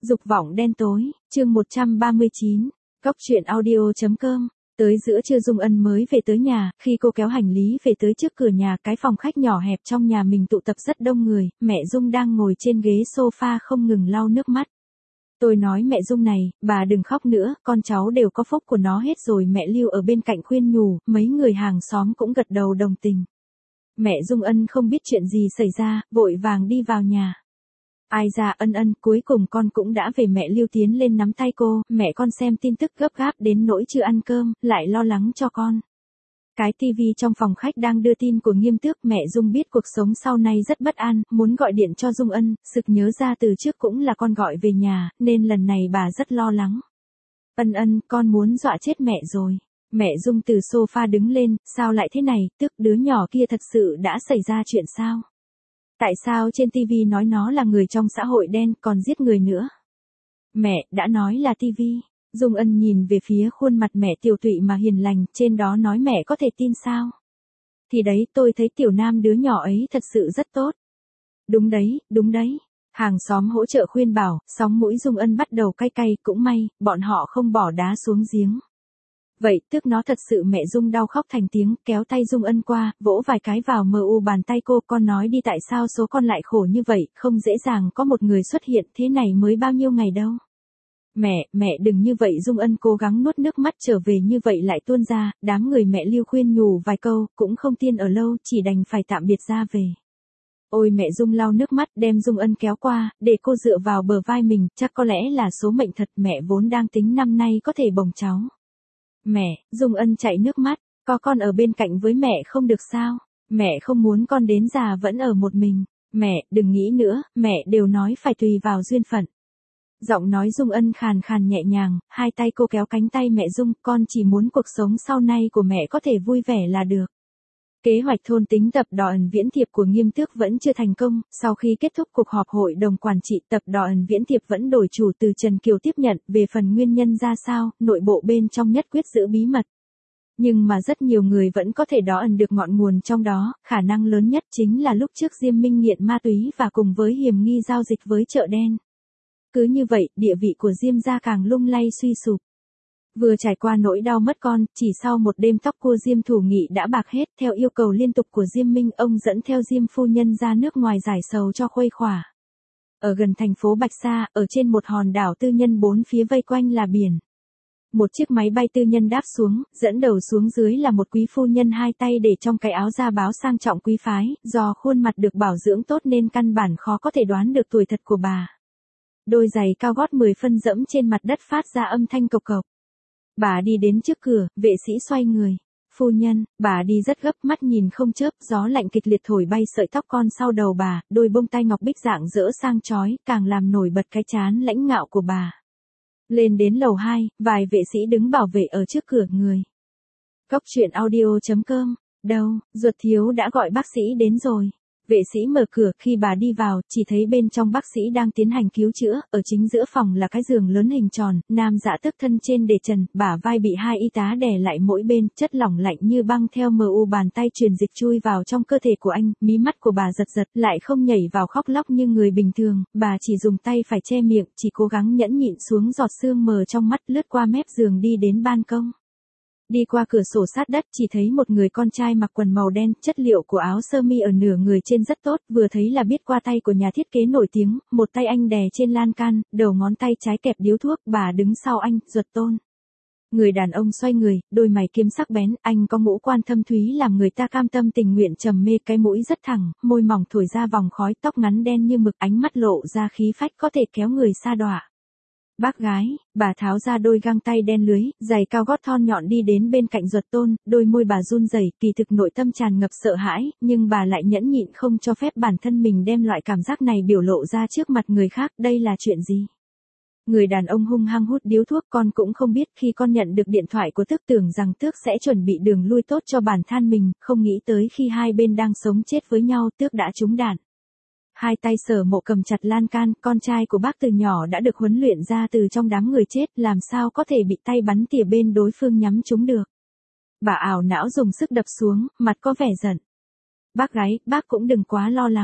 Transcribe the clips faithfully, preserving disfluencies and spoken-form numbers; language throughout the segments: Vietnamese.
Dục vọng đen tối, chương một trăm ba mươi chín, Cóc truyện audio chấm com. Tới giữa trưa Dung Ân mới về tới nhà, khi cô kéo hành lý về tới trước cửa nhà, cái phòng khách nhỏ hẹp trong nhà mình tụ tập rất đông người, mẹ Dung đang ngồi trên ghế sofa không ngừng lau nước mắt. Tôi nói mẹ Dung này, bà đừng khóc nữa, con cháu đều có phúc của nó hết rồi, mẹ Lưu ở bên cạnh khuyên nhủ, mấy người hàng xóm cũng gật đầu đồng tình. Mẹ Dung Ân không biết chuyện gì xảy ra, vội vàng đi vào nhà. Ai ra Ân Ân, cuối cùng con cũng đã về, mẹ Lưu tiến lên nắm tay cô, mẹ con xem tin tức gấp gáp đến nỗi chưa ăn cơm, lại lo lắng cho con. Cái tivi trong phòng khách đang đưa tin của Nghiêm Tước, mẹ Dung biết cuộc sống sau này rất bất an, muốn gọi điện cho Dung Ân, sực nhớ ra từ trước cũng là con gọi về nhà, nên lần này bà rất lo lắng. Ân Ân, con muốn dọa chết mẹ rồi. Mẹ Dung từ sofa đứng lên, sao lại thế này, Tước đứa nhỏ kia thật sự đã xảy ra chuyện sao? Tại sao trên tivi nói nó là người trong xã hội đen, còn giết người nữa? Mẹ, đã nói là tivi. Dung Ân nhìn về phía khuôn mặt mẹ tiều tụy mà hiền lành, trên đó nói mẹ có thể tin sao? Thì đấy, tôi thấy Tiểu Nam đứa nhỏ ấy thật sự rất tốt. Đúng đấy, đúng đấy. Hàng xóm hỗ trợ khuyên bảo, sóng mũi Dung Ân bắt đầu cay cay, cũng may, bọn họ không bỏ đá xuống giếng. Vậy, Tước nó thật sự, mẹ Dung đau khóc thành tiếng, kéo tay Dung Ân qua, vỗ vài cái vào mờ u bàn tay cô, con nói đi tại sao số con lại khổ như vậy, không dễ dàng có một người xuất hiện, thế này mới bao nhiêu ngày đâu. Mẹ, mẹ đừng như vậy, Dung Ân cố gắng nuốt nước mắt trở về như vậy lại tuôn ra, đám người mẹ Lưu khuyên nhủ vài câu, cũng không tiên ở lâu, chỉ đành phải tạm biệt ra về. Ôi mẹ Dung lau nước mắt, đem Dung Ân kéo qua, để cô dựa vào bờ vai mình, chắc có lẽ là số mệnh thật, mẹ vốn đang tính năm nay có thể bồng cháu. Mẹ, Dung Ân chảy nước mắt, có con ở bên cạnh với mẹ không được sao? Mẹ không muốn con đến già vẫn ở một mình. Mẹ, đừng nghĩ nữa, mẹ đều nói phải tùy vào duyên phận. Giọng nói Dung Ân khàn khàn nhẹ nhàng, hai tay cô kéo cánh tay mẹ Dung, con chỉ muốn cuộc sống sau này của mẹ có thể vui vẻ là được. Kế hoạch thôn tính tập đoàn Viễn Thiệp của Nghiêm Tước vẫn chưa thành công, sau khi kết thúc cuộc họp hội đồng quản trị, tập đoàn Viễn Thiệp vẫn đổi chủ từ Trần Kiều tiếp nhận, về phần nguyên nhân ra sao, nội bộ bên trong nhất quyết giữ bí mật. Nhưng mà rất nhiều người vẫn có thể đo ẩn được ngọn nguồn trong đó, khả năng lớn nhất chính là lúc trước Diêm Minh nghiện ma túy và cùng với hiểm nghi giao dịch với chợ đen. Cứ như vậy, địa vị của Diêm gia càng lung lay suy sụp. Vừa trải qua nỗi đau mất con, chỉ sau một đêm tóc cua Diêm Thủ Nghị đã bạc hết, theo yêu cầu liên tục của Diêm Minh, ông dẫn theo Diêm phu nhân ra nước ngoài giải sầu cho khuây khỏa. Ở gần thành phố Bạch Sa, ở trên một hòn đảo tư nhân bốn phía vây quanh là biển. Một chiếc máy bay tư nhân đáp xuống, dẫn đầu xuống dưới là một quý phu nhân hai tay để trong cái áo da báo sang trọng quý phái, do khuôn mặt được bảo dưỡng tốt nên căn bản khó có thể đoán được tuổi thật của bà. Đôi giày cao gót mười phân dẫm trên mặt đất phát ra âm thanh cộc cộc. Bà đi đến trước cửa, vệ sĩ xoay người. Phu nhân, bà đi rất gấp, mắt nhìn không chớp, gió lạnh kịch liệt thổi bay sợi tóc con sau đầu bà, đôi bông tai ngọc bích dạng dỡ sang chói, càng làm nổi bật cái trán lãnh ngạo của bà. Lên đến lầu hai, vài vệ sĩ đứng bảo vệ ở trước cửa người. Cóc truyện audio chấm com, đâu, ruột thiếu đã gọi bác sĩ đến rồi. Vệ sĩ mở cửa, khi bà đi vào, chỉ thấy bên trong bác sĩ đang tiến hành cứu chữa, ở chính giữa phòng là cái giường lớn hình tròn, nam dạ tức thân trên để trần, bả vai bị hai y tá đè lại mỗi bên, chất lỏng lạnh như băng theo mờ u bàn tay truyền dịch chui vào trong cơ thể của anh, mí mắt của bà giật giật, lại không nhảy vào khóc lóc như người bình thường, bà chỉ dùng tay phải che miệng, chỉ cố gắng nhẫn nhịn xuống giọt sương mờ trong mắt, lướt qua mép giường đi đến ban công. Đi qua cửa sổ sát đất, chỉ thấy một người con trai mặc quần màu đen, chất liệu của áo sơ mi ở nửa người trên rất tốt, vừa thấy là biết qua tay của nhà thiết kế nổi tiếng, một tay anh đè trên lan can, đầu ngón tay trái kẹp điếu thuốc, bà đứng sau anh, Duật Tôn. Người đàn ông xoay người, đôi mày kiếm sắc bén, anh có ngũ quan thâm thúy làm người ta cam tâm tình nguyện trầm mê, cái mũi rất thẳng, môi mỏng thổi ra vòng khói, tóc ngắn đen như mực, ánh mắt lộ ra khí phách có thể kéo người sa đọa. Bác gái, bà tháo ra đôi găng tay đen lưới, giày cao gót thon nhọn đi đến bên cạnh Duật Tôn, đôi môi bà run rẩy, kỳ thực nội tâm tràn ngập sợ hãi, nhưng bà lại nhẫn nhịn không cho phép bản thân mình đem loại cảm giác này biểu lộ ra trước mặt người khác, đây là chuyện gì? Người đàn ông hung hăng hút điếu thuốc, con cũng không biết, khi con nhận được điện thoại của Tước tưởng rằng Tước sẽ chuẩn bị đường lui tốt cho bản thân mình, không nghĩ tới khi hai bên đang sống chết với nhau, Tước đã trúng đạn. Hai tay Sở Mộ cầm chặt lan can, con trai của bác từ nhỏ đã được huấn luyện ra từ trong đám người chết, làm sao có thể bị tay bắn tỉa bên đối phương nhắm trúng được. Bà ảo não dùng sức đập xuống, mặt có vẻ giận. Bác gái, bác cũng đừng quá lo lắng.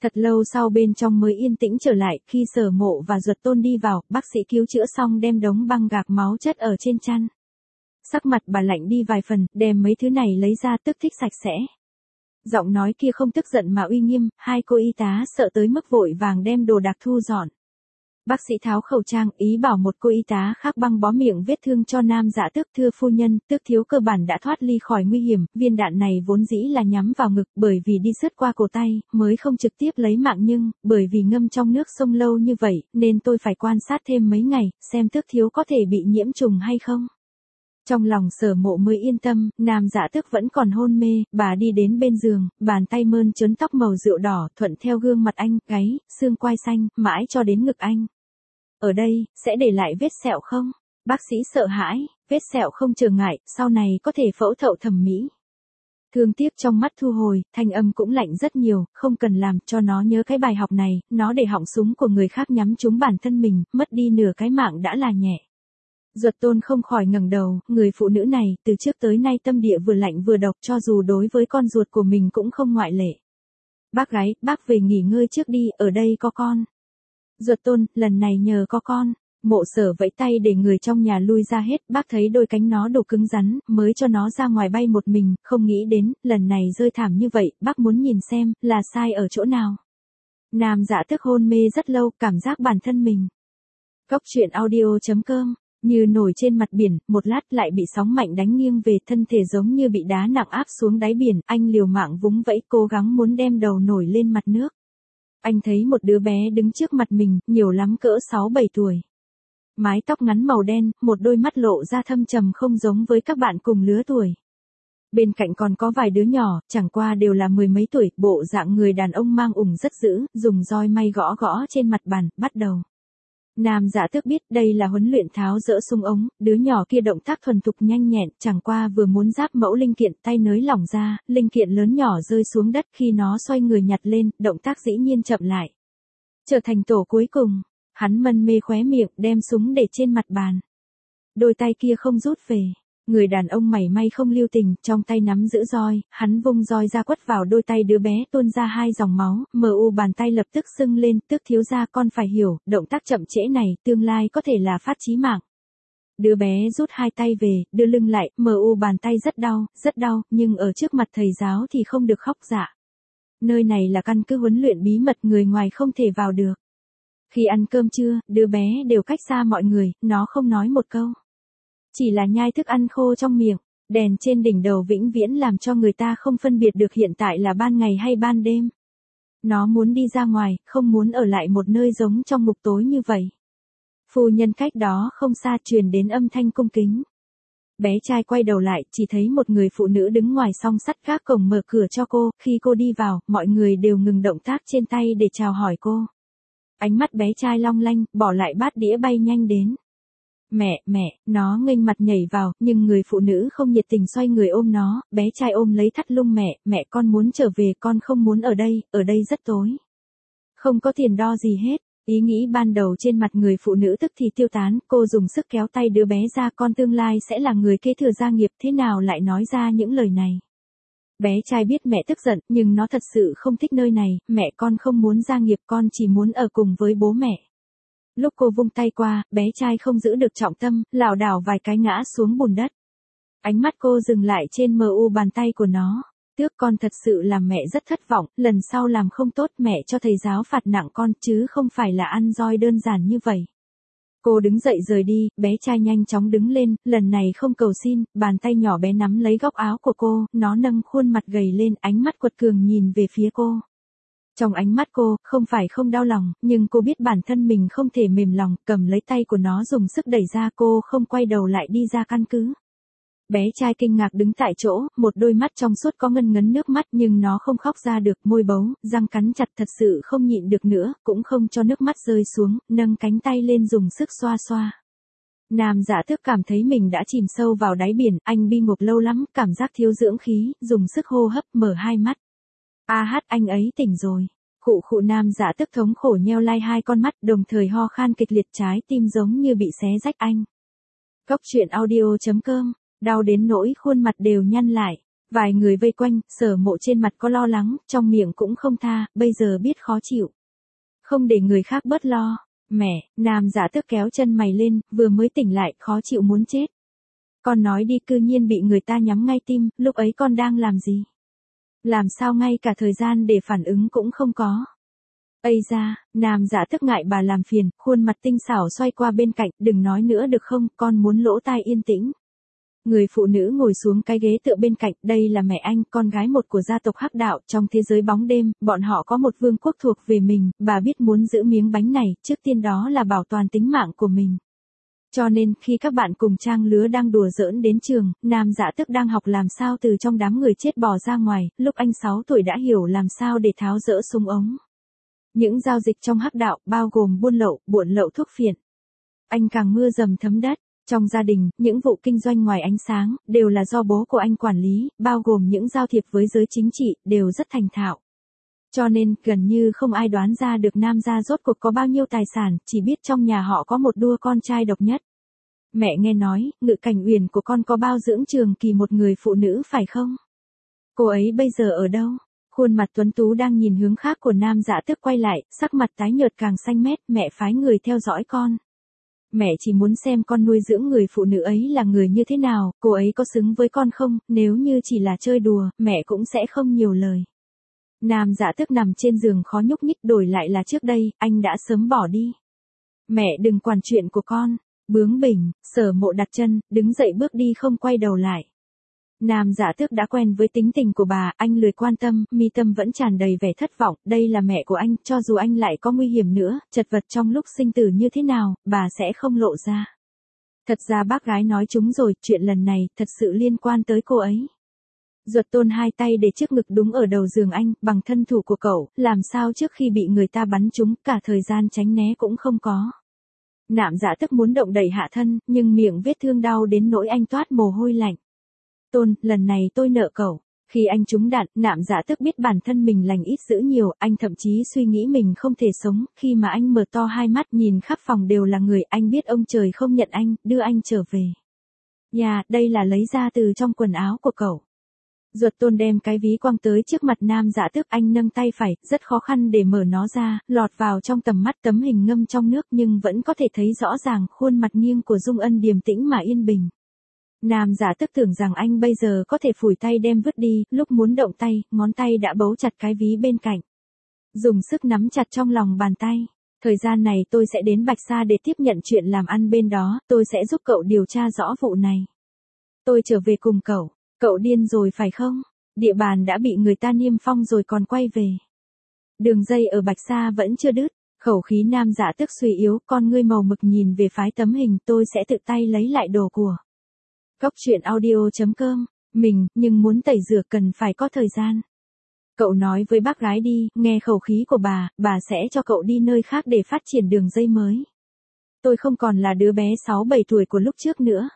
Thật lâu sau bên trong mới yên tĩnh trở lại, khi Sở Mộ và Duật Tôn đi vào, bác sĩ cứu chữa xong đem đống băng gạc máu chất ở trên chăn. Sắc mặt bà lạnh đi vài phần, đem mấy thứ này lấy ra tức thích sạch sẽ. Giọng nói kia không tức giận mà uy nghiêm, hai cô y tá sợ tới mức vội vàng đem đồ đạc thu dọn. Bác sĩ tháo khẩu trang, ý bảo một cô y tá khác băng bó miệng vết thương cho Nam Dạ Tước. Thưa phu nhân, Tước thiếu cơ bản đã thoát ly khỏi nguy hiểm, viên đạn này vốn dĩ là nhắm vào ngực, bởi vì đi sượt qua cổ tay, mới không trực tiếp lấy mạng, nhưng, bởi vì ngâm trong nước sông lâu như vậy, nên tôi phải quan sát thêm mấy ngày, xem Tước thiếu có thể bị nhiễm trùng hay không. Trong lòng Sở Mộ mới yên tâm, Nam Dạ Tước vẫn còn hôn mê, bà đi đến bên giường, bàn tay mơn trớn tóc màu rượu đỏ, thuận theo gương mặt anh, gáy, xương quai xanh, mãi cho đến ngực anh. Ở đây, sẽ để lại vết sẹo không? Bác sĩ sợ hãi, vết sẹo không trở ngại, sau này có thể phẫu thuật thẩm mỹ. Thương tiếc trong mắt thu hồi, thanh âm cũng lạnh rất nhiều, không cần làm, cho nó nhớ cái bài học này, nó để họng súng của người khác nhắm trúng bản thân mình, mất đi nửa cái mạng đã là nhẹ. Duật Tôn không khỏi ngẩng đầu, người phụ nữ này, từ trước tới nay tâm địa vừa lạnh vừa độc, cho dù đối với con ruột của mình cũng không ngoại lệ. Bác gái, bác về nghỉ ngơi trước đi, ở đây có con. Duật Tôn, lần này nhờ có con. Mộ Sở vẫy tay để người trong nhà lui ra hết, bác thấy đôi cánh nó đồ cứng rắn, mới cho nó ra ngoài bay một mình, không nghĩ đến, lần này rơi thảm như vậy, bác muốn nhìn xem, là sai ở chỗ nào. Nam Dạ Tước hôn mê rất lâu, cảm giác bản thân mình. Cốc truyện audio chấm com. Như nổi trên mặt biển, một lát lại bị sóng mạnh đánh nghiêng về, thân thể giống như bị đá nặng áp xuống đáy biển, anh liều mạng vúng vẫy cố gắng muốn đem đầu nổi lên mặt nước. Anh thấy một đứa bé đứng trước mặt mình, nhiều lắm cỡ sáu bảy tuổi. Mái tóc ngắn màu đen, một đôi mắt lộ ra thâm trầm không giống với các bạn cùng lứa tuổi. Bên cạnh còn có vài đứa nhỏ, chẳng qua đều là mười mấy tuổi, bộ dạng người đàn ông mang ủng rất dữ, dùng roi may gõ gõ trên mặt bàn, bắt đầu. Nam Dạ Tước biết đây là huấn luyện tháo dỡ súng ống, đứa nhỏ kia động tác thuần thục nhanh nhẹn, chẳng qua vừa muốn giáp mẫu linh kiện, tay nới lỏng ra, linh kiện lớn nhỏ rơi xuống đất, khi nó xoay người nhặt lên, động tác dĩ nhiên chậm lại. Trở thành tổ cuối cùng, hắn mân mê khóe miệng, đem súng để trên mặt bàn. Đôi tay kia không rút về. Người đàn ông mảy may không lưu tình, trong tay nắm giữ roi, hắn vung roi ra quất vào đôi tay đứa bé, tuôn ra hai dòng máu, mờ u bàn tay lập tức sưng lên, Tước thiếu gia con phải hiểu, động tác chậm trễ này, tương lai có thể là phát chí mạng. Đứa bé rút hai tay về, đưa lưng lại, mờ u bàn tay rất đau, rất đau, nhưng ở trước mặt thầy giáo thì không được khóc dạ. Nơi này là căn cứ huấn luyện bí mật, người ngoài không thể vào được. Khi ăn cơm trưa, đứa bé đều cách xa mọi người, nó không nói một câu. Chỉ là nhai thức ăn khô trong miệng, đèn trên đỉnh đầu vĩnh viễn làm cho người ta không phân biệt được hiện tại là ban ngày hay ban đêm. Nó muốn đi ra ngoài, không muốn ở lại một nơi giống trong ngục tối như vậy. Phu nhân cách đó không xa truyền đến âm thanh cung kính. Bé trai quay đầu lại, chỉ thấy một người phụ nữ đứng ngoài song sắt gác cổng mở cửa cho cô, khi cô đi vào, mọi người đều ngừng động tác trên tay để chào hỏi cô. Ánh mắt bé trai long lanh, bỏ lại bát đĩa bay nhanh đến. Mẹ, mẹ, nó nghênh mặt nhảy vào, nhưng người phụ nữ không nhiệt tình xoay người ôm nó, bé trai ôm lấy thắt lưng mẹ, mẹ con muốn trở về, con không muốn ở đây, ở đây rất tối. Không có tiền đo gì hết, ý nghĩ ban đầu trên mặt người phụ nữ tức thì tiêu tán, cô dùng sức kéo tay đứa bé ra, con tương lai sẽ là người kế thừa gia nghiệp, thế nào lại nói ra những lời này. Bé trai biết mẹ tức giận, nhưng nó thật sự không thích nơi này, mẹ con không muốn gia nghiệp, con chỉ muốn ở cùng với bố mẹ. Lúc cô vung tay qua, bé trai không giữ được trọng tâm, lảo đảo vài cái ngã xuống bùn đất. Ánh mắt cô dừng lại trên mờ u bàn tay của nó. Tước, con thật sự làm mẹ rất thất vọng, lần sau làm không tốt mẹ cho thầy giáo phạt nặng con, chứ không phải là ăn roi đơn giản như vậy. Cô đứng dậy rời đi, bé trai nhanh chóng đứng lên, lần này không cầu xin, bàn tay nhỏ bé nắm lấy góc áo của cô, nó nâng khuôn mặt gầy lên, ánh mắt quật cường nhìn về phía cô. Trong ánh mắt cô, không phải không đau lòng, nhưng cô biết bản thân mình không thể mềm lòng, cầm lấy tay của nó dùng sức đẩy ra, cô không quay đầu lại đi ra căn cứ. Bé trai kinh ngạc đứng tại chỗ, một đôi mắt trong suốt có ngân ngấn nước mắt nhưng nó không khóc ra được, môi bấu, răng cắn chặt thật sự không nhịn được nữa, cũng không cho nước mắt rơi xuống, nâng cánh tay lên dùng sức xoa xoa. Nam Dạ Tước cảm thấy mình đã chìm sâu vào đáy biển, anh bi ngục lâu lắm, cảm giác thiếu dưỡng khí, dùng sức hô hấp, mở hai mắt. A hát, anh ấy tỉnh rồi. Khụ khụ. Nam Dạ Tước thống khổ nheo lai hai con mắt, đồng thời ho khan kịch liệt, trái tim giống như bị xé rách anh. Cốc truyện audio chấm com, đau đến nỗi khuôn mặt đều nhăn lại. Vài người vây quanh, Sở Mộ trên mặt có lo lắng, trong miệng cũng không tha, bây giờ biết khó chịu. Không để người khác bớt lo. Mẹ, Nam Dạ Tước kéo chân mày lên, vừa mới tỉnh lại, khó chịu muốn chết. Con nói đi, cư nhiên bị người ta nhắm ngay tim, lúc ấy con đang làm gì? Làm sao ngay cả thời gian để phản ứng cũng không có. Ây da, Nam Dạ Tước ngại bà làm phiền, khuôn mặt tinh xảo xoay qua bên cạnh, đừng nói nữa được không, con muốn lỗ tai yên tĩnh. Người phụ nữ ngồi xuống cái ghế tựa bên cạnh, đây là mẹ anh, con gái một của gia tộc Hắc Đạo, trong thế giới bóng đêm, bọn họ có một vương quốc thuộc về mình, bà biết muốn giữ miếng bánh này, trước tiên đó là bảo toàn tính mạng của mình. Cho nên, khi các bạn cùng trang lứa đang đùa giỡn đến trường, Nam Dạ Tước đang học làm sao từ trong đám người chết bò ra ngoài, lúc anh sáu tuổi đã hiểu làm sao để tháo dỡ súng ống. Những giao dịch trong Hắc Đạo, bao gồm buôn lậu, buôn lậu thuốc phiện. Anh càng mưa dầm thấm đất. Trong gia đình, những vụ kinh doanh ngoài ánh sáng, đều là do bố của anh quản lý, bao gồm những giao thiệp với giới chính trị, đều rất thành thạo. Cho nên, gần như không ai đoán ra được Nam gia rốt cuộc có bao nhiêu tài sản, chỉ biết trong nhà họ có một đua con trai độc nhất. Mẹ nghe nói, Ngự Cảnh Uyển của con có bao dưỡng trường kỳ một người phụ nữ phải không? Cô ấy bây giờ ở đâu? Khuôn mặt tuấn tú đang nhìn hướng khác của Nam Dạ Tước quay lại, sắc mặt tái nhợt càng xanh mét, mẹ phái người theo dõi con. Mẹ chỉ muốn xem con nuôi dưỡng người phụ nữ ấy là người như thế nào, cô ấy có xứng với con không, nếu như chỉ là chơi đùa, mẹ cũng sẽ không nhiều lời. Nam Dạ Tước nằm trên giường khó nhúc nhích, đổi lại là trước đây, anh đã sớm bỏ đi. Mẹ đừng quản chuyện của con. Bướng bỉnh, Sở Mộ đặt chân, đứng dậy bước đi không quay đầu lại. Nam Dạ Tước đã quen với tính tình của bà, anh lười quan tâm, mi tâm vẫn tràn đầy vẻ thất vọng, đây là mẹ của anh, cho dù anh lại có nguy hiểm nữa, chật vật trong lúc sinh tử như thế nào, bà sẽ không lộ ra. Thật ra bác gái nói chúng rồi, chuyện lần này, thật sự liên quan tới cô ấy. Duật Tôn hai tay để trước ngực đúng ở đầu giường anh, bằng thân thủ của cậu, làm sao trước khi bị người ta bắn trúng, cả thời gian tránh né cũng không có. Nạm Dạ Tước muốn động đậy hạ thân, nhưng miệng vết thương đau đến nỗi anh toát mồ hôi lạnh. Tôn, lần này tôi nợ cậu. Khi anh trúng đạn, Nạm Dạ Tước biết bản thân mình lành ít dữ nhiều, anh thậm chí suy nghĩ mình không thể sống, khi mà anh mở to hai mắt nhìn khắp phòng đều là người, anh biết ông trời không nhận anh, đưa anh trở về. Nhà, đây là lấy ra từ trong quần áo của cậu. Duật Tôn đem cái ví quăng tới trước mặt Nam Dạ Tước, anh nâng tay phải, rất khó khăn để mở nó ra, lọt vào trong tầm mắt tấm hình ngâm trong nước nhưng vẫn có thể thấy rõ ràng khuôn mặt nghiêng của Dung Ân điềm tĩnh mà yên bình. Nam Dạ Tước tưởng rằng anh bây giờ có thể phủi tay đem vứt đi, lúc muốn động tay, ngón tay đã bấu chặt cái ví bên cạnh. Dùng sức nắm chặt trong lòng bàn tay. Thời gian này tôi sẽ đến Bạch Sa để tiếp nhận chuyện làm ăn bên đó, tôi sẽ giúp cậu điều tra rõ vụ này. Tôi trở về cùng cậu. Cậu điên rồi phải không? Địa bàn đã bị người ta niêm phong rồi còn quay về. Đường dây ở Bạch Sa vẫn chưa đứt. Khẩu khí Nam Dạ Tước suy yếu, con ngươi màu mực nhìn về phái tấm hình, tôi sẽ tự tay lấy lại đồ của. Cóc truyện audio chấm com, mình, nhưng muốn tẩy rửa cần phải có thời gian. Cậu nói với bác gái đi, nghe khẩu khí của bà, bà sẽ cho cậu đi nơi khác để phát triển đường dây mới. Tôi không còn là đứa bé sáu bảy tuổi của lúc trước nữa.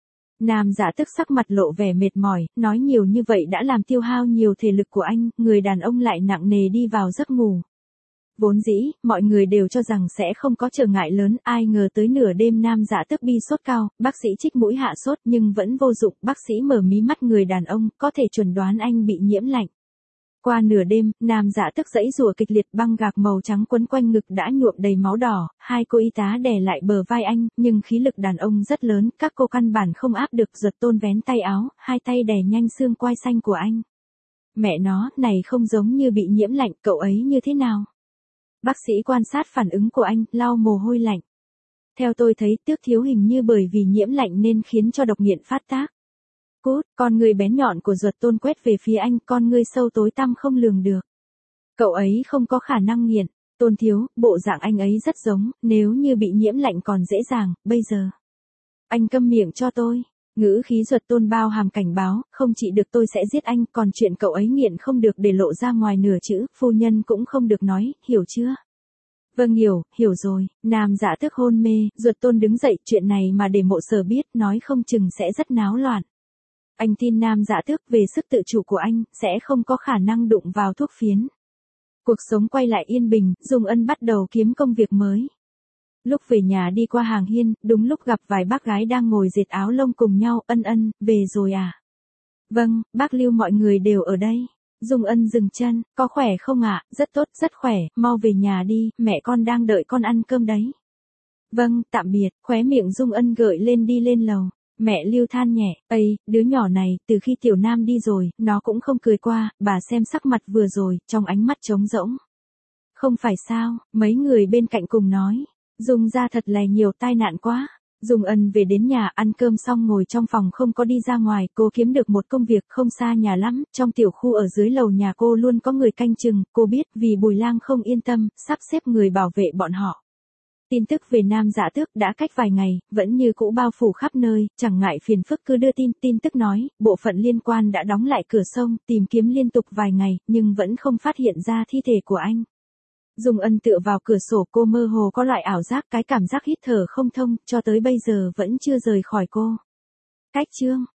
Nam Dạ Tước sắc mặt lộ vẻ mệt mỏi, nói nhiều như vậy đã làm tiêu hao nhiều thể lực của anh, người đàn ông lại nặng nề đi vào giấc ngủ. Vốn dĩ, mọi người đều cho rằng sẽ không có trở ngại lớn, ai ngờ tới nửa đêm Nam Dạ Tước bi sốt cao, bác sĩ chích mũi hạ sốt nhưng vẫn vô dụng, bác sĩ mở mí mắt người đàn ông, có thể chuẩn đoán anh bị nhiễm lạnh. Qua nửa đêm, Nam Dạ Tước giãy giụa kịch liệt, băng gạc màu trắng quấn quanh ngực đã nhuộm đầy máu đỏ, hai cô y tá đè lại bờ vai anh, nhưng khí lực đàn ông rất lớn, các cô căn bản không áp được. Duật Tôn vén tay áo, hai tay đè nhanh xương quai xanh của anh. Mẹ nó, này không giống như bị nhiễm lạnh, cậu ấy như thế nào? Bác sĩ quan sát phản ứng của anh, lau mồ hôi lạnh. Theo tôi thấy, Tước thiếu hình như bởi vì nhiễm lạnh nên khiến cho độc nghiện phát tác. Cút, con người bén nhọn của Duật Tôn quét về phía anh, con ngươi sâu tối tăm không lường được. Cậu ấy không có khả năng nghiện. Tôn thiếu, bộ dạng anh ấy rất giống, nếu như bị nhiễm lạnh còn dễ dàng, bây giờ. Anh câm miệng cho tôi. Ngữ khí Duật Tôn bao hàm cảnh báo, không chỉ được tôi sẽ giết anh, còn chuyện cậu ấy nghiện không được để lộ ra ngoài nửa chữ, phu nhân cũng không được nói, hiểu chưa? Vâng hiểu, hiểu rồi. Nam Dạ Tước hôn mê, Duật Tôn đứng dậy, chuyện này mà để Mộ Sở biết, nói không chừng sẽ rất náo loạn. Anh tin Nam Dạ Tước về sức tự chủ của anh, sẽ không có khả năng đụng vào thuốc phiến. Cuộc sống quay lại yên bình, Dung Ân bắt đầu kiếm công việc mới. Lúc về nhà đi qua hàng hiên, đúng lúc gặp vài bác gái đang ngồi dệt áo lông cùng nhau, Ân Ân, về rồi à? Vâng, bác Lưu mọi người đều ở đây. Dung Ân dừng chân, có khỏe không ạ? Rất tốt, rất khỏe, mau về nhà đi, mẹ con đang đợi con ăn cơm đấy. Vâng, tạm biệt, khóe miệng Dung Ân gợi lên đi lên lầu. Mẹ Lưu than nhẹ, ây, đứa nhỏ này, từ khi Tiểu Nam đi rồi, nó cũng không cười qua, bà xem sắc mặt vừa rồi, trong ánh mắt trống rỗng. Không phải sao, mấy người bên cạnh cùng nói. Dung ra thật là nhiều tai nạn quá. Dung Ân về đến nhà ăn cơm xong ngồi trong phòng không có đi ra ngoài, cô kiếm được một công việc không xa nhà lắm, trong tiểu khu ở dưới lầu nhà cô luôn có người canh chừng, cô biết vì Bùi Lang không yên tâm, sắp xếp người bảo vệ bọn họ. Tin tức về Nam Dạ Tước đã cách vài ngày, vẫn như cũ bao phủ khắp nơi, chẳng ngại phiền phức cứ đưa tin, tin tức nói, bộ phận liên quan đã đóng lại cửa sông, tìm kiếm liên tục vài ngày, nhưng vẫn không phát hiện ra thi thể của anh. Dung Ân tựa vào cửa sổ, cô mơ hồ có loại ảo giác, cái cảm giác hít thở không thông, cho tới bây giờ vẫn chưa rời khỏi cô. Cách chương